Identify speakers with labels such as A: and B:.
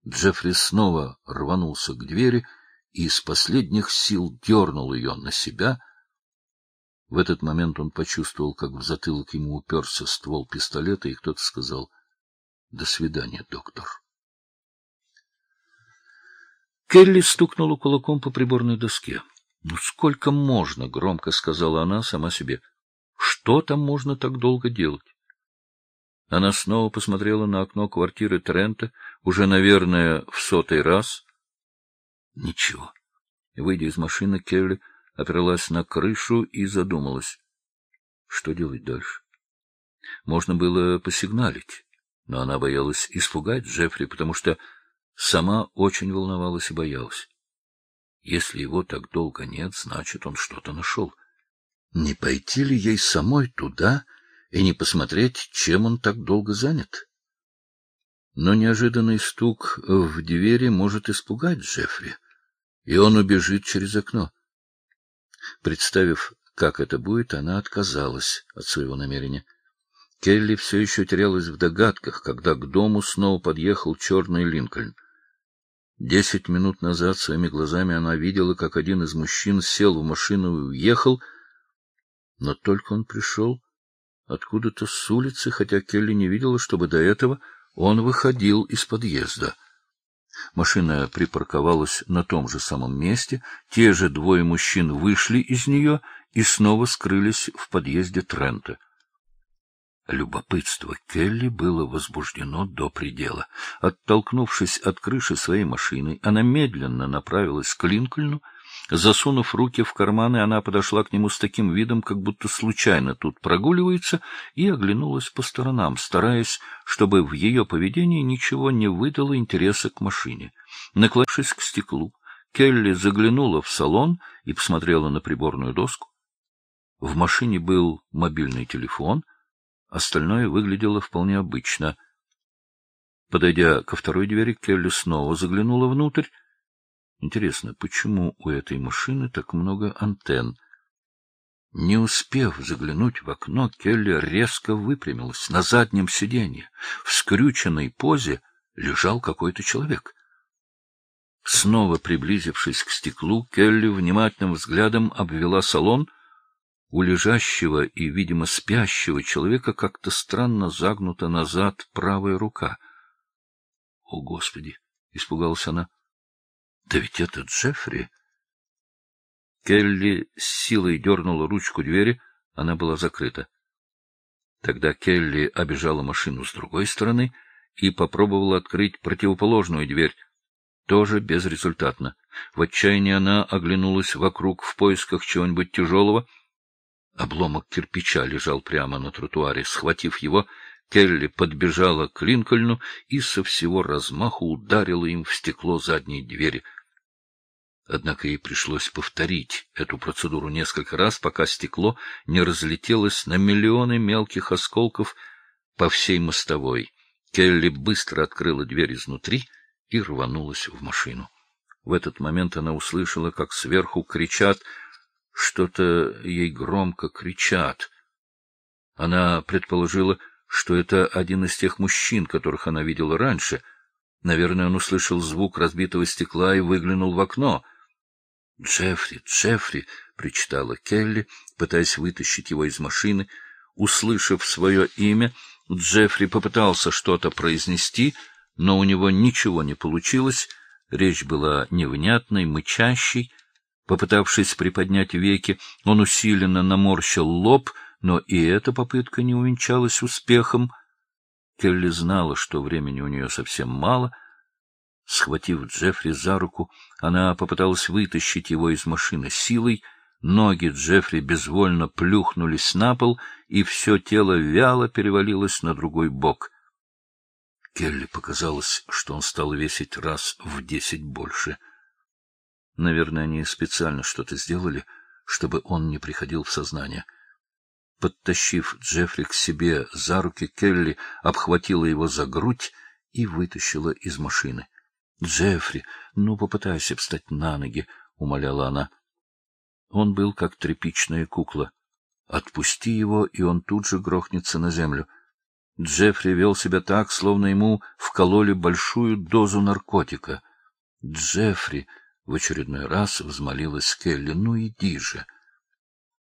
A: Джеффри снова рванулся к двери и из последних сил дернул ее на себя. В этот момент он почувствовал, как в затылок ему уперся ствол пистолета, и кто-то сказал: «До свидания, доктор». Келли стукнула кулаком по приборной доске. «Ну сколько можно?» — громко сказала она сама себе. «Что там можно так долго делать?» Она снова посмотрела на окно квартиры Трента, уже, наверное, в 100-й раз. Ничего. Выйдя из машины, Келли оперлась на крышу и задумалась. Что делать дальше? Можно было посигналить, но она боялась испугать Джеффри, потому что сама очень волновалась и боялась. Если его так долго нет, значит, он что-то нашел. Не пойти ли ей самой туда и не посмотреть, чем он так долго занят? Но неожиданный стук в двери может испугать Джеффри, и он убежит через окно. Представив, как это будет, она отказалась от своего намерения. Келли все еще терялась в догадках, когда к дому снова подъехал черный Линкольн. 10 минут назад своими глазами она видела, как один из мужчин сел в машину и уехал, но только он пришел откуда-то с улицы, хотя Келли не видела, чтобы до этого он выходил из подъезда. Машина припарковалась на том же самом месте, те же двое мужчин вышли из нее и снова скрылись в подъезде Трента. Любопытство Келли было возбуждено до предела. Оттолкнувшись от крыши своей машины, она медленно направилась к Линкольну. Засунув руки в карманы, она подошла к нему с таким видом, как будто случайно тут прогуливается, и оглянулась по сторонам, стараясь, чтобы в ее поведении ничего не выдало интереса к машине. Наклонившись к стеклу, Келли заглянула в салон и посмотрела на приборную доску. В машине был мобильный телефон, остальное выглядело вполне обычно. Подойдя ко второй двери, Келли снова заглянула внутрь. Интересно, почему у этой машины так много антенн? Не успев заглянуть в окно, Келли резко выпрямилась. На заднем сиденье, в скрюченной позе, лежал какой-то человек. Снова приблизившись к стеклу, Келли внимательным взглядом обвела салон. У лежащего и, видимо, спящего человека как-то странно загнута назад правая рука. — О, Господи! — испугалась она. — Да ведь это Джеффри! Келли с силой дернула ручку двери, она была закрыта. Тогда Келли обежала машину с другой стороны и попробовала открыть противоположную дверь. Тоже безрезультатно. В отчаянии она оглянулась вокруг в поисках чего-нибудь тяжелого. Обломок кирпича лежал прямо на тротуаре. Схватив его, Келли подбежала к Линкольну и со всего размаху ударила им в стекло задней двери. Однако ей пришлось повторить эту процедуру несколько раз, пока стекло не разлетелось на миллионы мелких осколков по всей мостовой. Келли быстро открыла дверь изнутри и рванулась в машину. В этот момент она услышала, как сверху кричат, что-то ей громко кричат. Она предположила, что это один из тех мужчин, которых она видела раньше. Наверное, он услышал звук разбитого стекла и выглянул в окно. «Джеффри, Джеффри!» — причитала Келли, пытаясь вытащить его из машины. Услышав свое имя, Джеффри попытался что-то произнести, но у него ничего не получилось. Речь была невнятной, мычащей. Попытавшись приподнять веки, он усиленно наморщил лоб, но и эта попытка не увенчалась успехом. Келли знала, что времени у нее совсем мало. Схватив Джеффри за руку, она попыталась вытащить его из машины силой. Ноги Джеффри безвольно плюхнулись на пол, и все тело вяло перевалилось на другой бок. Келли показалось, что он стал весить раз в 10 больше. Наверное, они специально что-то сделали, чтобы он не приходил в сознание. Подтащив Джеффри к себе за руки, Келли обхватила его за грудь и вытащила из машины. — Джеффри, ну попытайся встать на ноги, — умоляла она. Он был как тряпичная кукла. Отпусти его, и он тут же грохнется на землю. Джеффри вел себя так, словно ему вкололи большую дозу наркотика. — Джеффри! — в очередной раз взмолилась Келли. — Ну, иди же!